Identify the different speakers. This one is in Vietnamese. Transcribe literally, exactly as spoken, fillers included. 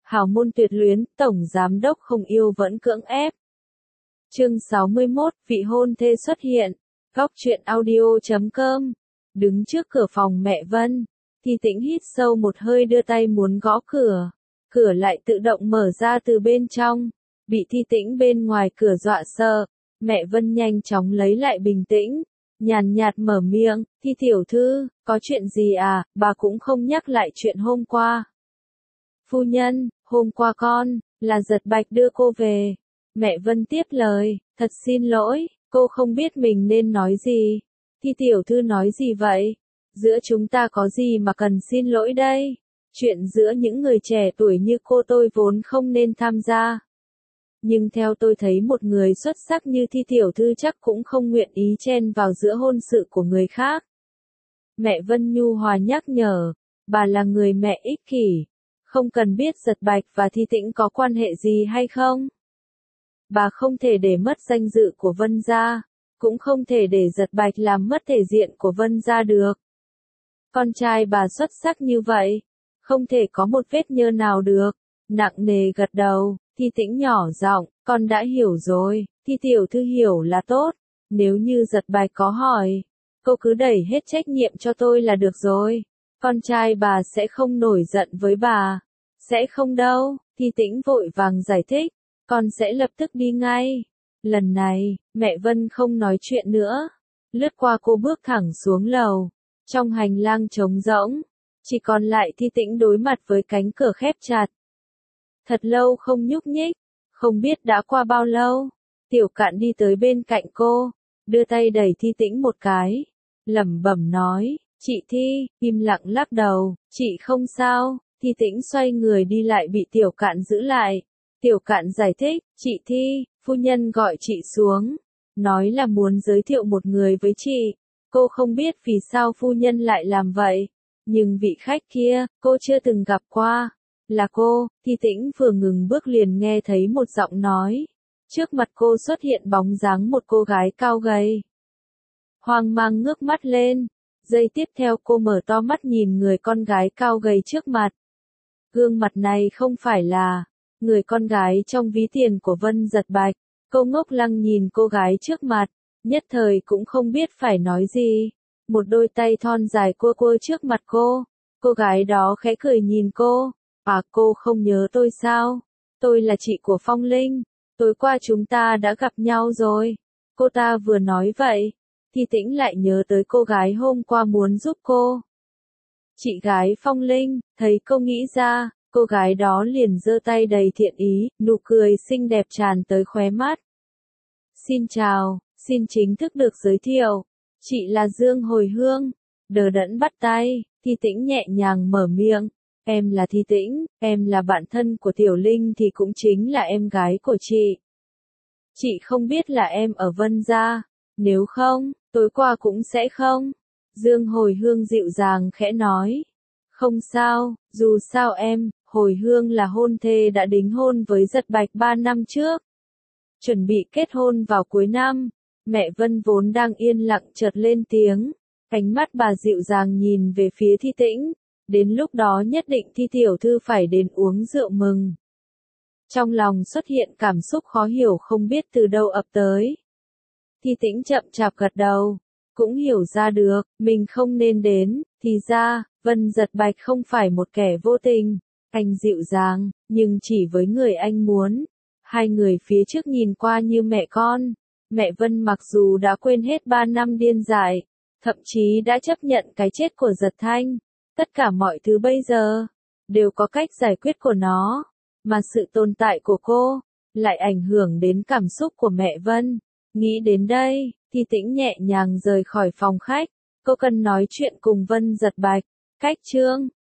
Speaker 1: Hào môn tuyệt luyến, tổng giám đốc không yêu vẫn cưỡng ép. Chương sáu mươi mốt, vị hôn thê xuất hiện. Góc truyện audio chấm com. Đứng trước cửa phòng mẹ Vân, Thi Tĩnh hít sâu một hơi đưa tay muốn gõ cửa. Cửa lại tự động mở ra từ bên trong. Bị Thi Tĩnh bên ngoài cửa dọa sợ. Mẹ Vân nhanh chóng lấy lại bình tĩnh. Nhàn nhạt mở miệng, Thi tiểu thư, có chuyện gì à, bà cũng không nhắc lại chuyện hôm qua. Phu nhân, hôm qua con, là Giật Bạch đưa cô về. Mẹ Vân tiếp lời, thật xin lỗi, cô không biết mình nên nói gì. Thi tiểu thư nói gì vậy? Giữa chúng ta có gì mà cần xin lỗi đây? Chuyện giữa những người trẻ tuổi như cô tôi vốn không nên tham gia. Nhưng theo tôi thấy một người xuất sắc như Thi tiểu thư chắc cũng không nguyện ý chen vào giữa hôn sự của người khác. Mẹ Vân nhu hòa nhắc nhở, bà là người mẹ ích kỷ, không cần biết Giật Bạch và Thi Tĩnh có quan hệ gì hay không. Bà không thể để mất danh dự của Vân gia, cũng không thể để Giật Bạch làm mất thể diện của Vân gia được. Con trai bà xuất sắc như vậy, không thể có một vết nhơ nào được. Nặng nề gật đầu, Thi Tĩnh nhỏ giọng, con đã hiểu rồi, Thi tiểu thư hiểu là tốt. Nếu như Giật Bạch có hỏi, cô cứ đẩy hết trách nhiệm cho tôi là được rồi. Con trai bà sẽ không nổi giận với bà. Sẽ không đâu, Thi Tĩnh vội vàng giải thích, con sẽ lập tức đi ngay. Lần này, mẹ Vân không nói chuyện nữa. Lướt qua cô bước thẳng xuống lầu. Trong hành lang trống rỗng, chỉ còn lại Thi Tĩnh đối mặt với cánh cửa khép chặt. Thật lâu không nhúc nhích, không biết đã qua bao lâu. Tiểu Cạn đi tới bên cạnh cô, đưa tay đẩy Thi Tĩnh một cái, lẩm bẩm nói, chị Thi, im lặng lắc đầu, chị không sao. Thi Tĩnh xoay người đi lại bị Tiểu Cạn giữ lại. Tiểu Cạn giải thích, chị Thi, phu nhân gọi chị xuống, nói là muốn giới thiệu một người với chị. Cô không biết vì sao phu nhân lại làm vậy, nhưng vị khách kia, cô chưa từng gặp qua. Là cô. Thi Tĩnh vừa ngừng bước liền nghe thấy một giọng nói. Trước mặt cô xuất hiện bóng dáng một cô gái cao gầy. Hoang mang ngước mắt lên, giây tiếp theo cô mở to mắt nhìn người con gái cao gầy trước mặt. Gương mặt này không phải là người con gái trong ví tiền của Vân Giật Bạch. Cô ngốc lăng nhìn cô gái trước mặt, nhất thời cũng không biết phải nói gì. Một đôi tay thon dài cua cua trước mặt cô. Cô gái đó khẽ cười nhìn cô. À, cô không nhớ tôi sao? Tôi là chị của Phong Linh. Tối qua chúng ta đã gặp nhau rồi. Cô ta vừa nói vậy, Thi Tĩnh lại nhớ tới cô gái hôm qua muốn giúp cô. Chị gái Phong Linh, thấy cô nghĩ ra, cô gái đó liền giơ tay đầy thiện ý, nụ cười xinh đẹp tràn tới khóe mắt. Xin chào, xin chính thức được giới thiệu. Chị là Dương Hồi Hương. Đờ đẫn bắt tay, Thi Tĩnh nhẹ nhàng mở miệng. Em là Thi Tĩnh, em là bạn thân của Tiểu Linh thì cũng chính là em gái của chị. Chị không biết là em ở Vân gia, nếu không, tối qua cũng sẽ không. Dương Hồi Hương dịu dàng khẽ nói. Không sao, dù sao em, Hồi Hương là hôn thê đã đính hôn với Giật Bạch ba năm trước. Chuẩn bị kết hôn vào cuối năm. Mẹ Vân vốn đang yên lặng chợt lên tiếng. Ánh mắt bà dịu dàng nhìn về phía Thi Tĩnh. Đến lúc đó nhất định Thi tiểu thư phải đến uống rượu mừng. Trong lòng xuất hiện cảm xúc khó hiểu không biết từ đâu ập tới. Thi Tĩnh chậm chạp gật đầu, cũng hiểu ra được, mình không nên đến. Thì ra, Vân Giật Bạch không phải một kẻ vô tình. Anh dịu dàng, nhưng chỉ với người anh muốn. Hai người phía trước nhìn qua như mẹ con. Mẹ Vân mặc dù đã quên hết ba năm điên dại, thậm chí đã chấp nhận cái chết của Giật Thanh. Tất cả mọi thứ bây giờ, đều có cách giải quyết của nó, mà sự tồn tại của cô, lại ảnh hưởng đến cảm xúc của mẹ Vân. Nghĩ đến đây, Thi Tĩnh nhẹ nhàng rời khỏi phòng khách, cô cần nói chuyện cùng Vân Giật Bạch. Cách chương